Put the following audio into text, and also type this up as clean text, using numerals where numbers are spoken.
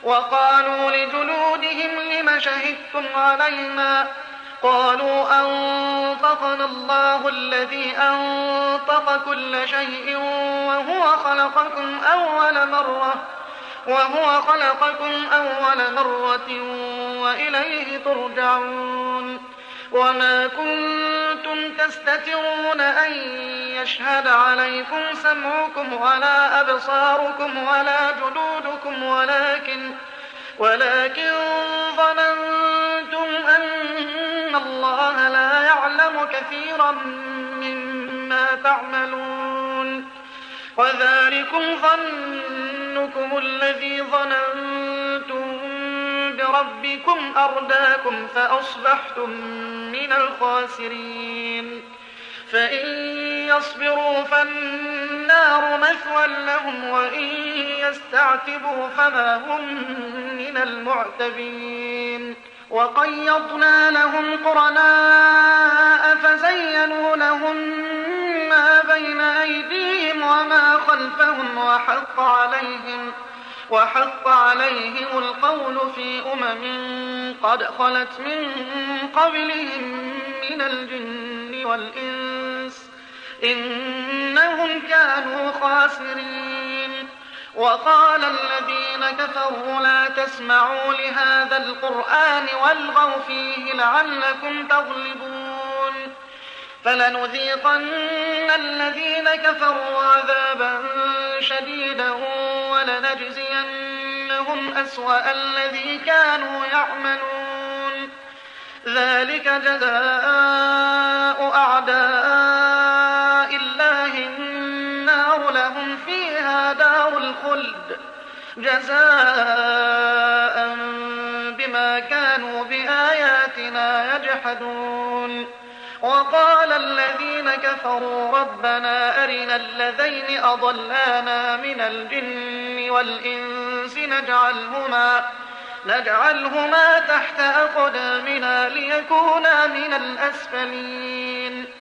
وقالوا لجلودهم لم شهدتم علينا قالوا أنطقنا الله الذي أنطق كل شيء وهو خلقكم أول مرة وإليه ترجعون وما كنتم تستترون أن يشهد عليكم سمعكم ولا أبصاركم ولا جلودكم ولكن ظننتم أن الله لا يعلم كثيرا مما تعملون وذلكم ظنكم الذي ظننتم بربكم أرداكم فأصبحتم من الخاسرين فإن يصبروا فالنار مثوى لهم وإن يستعتبوا فما هم من المعتبين وقيضنا لهم قرناء فزينوا لهم ما بين أيديهم وما خلفهم وحق عليهم القول في قد خلت من قبلهم من الجن والإنس إنهم كانوا خاسرين وقال الذين كفروا لا تسمعوا لهذا القرآن والغوا فيه لعلكم تغلبون فلنذيقن الذين كفروا عذابا شديدا ولنجزينهم أسوأ الذي كانوا يعملون ذلك جزاء أعداء الله النار لهم فيها دار الخلد جزاء بما كانوا بآياتنا يجحدون وقال الذين كفروا ربنا أرنا الذين أضلانا من الجن والإنس نجعلهما تحت أقدامنا ليكونا من الأسفلين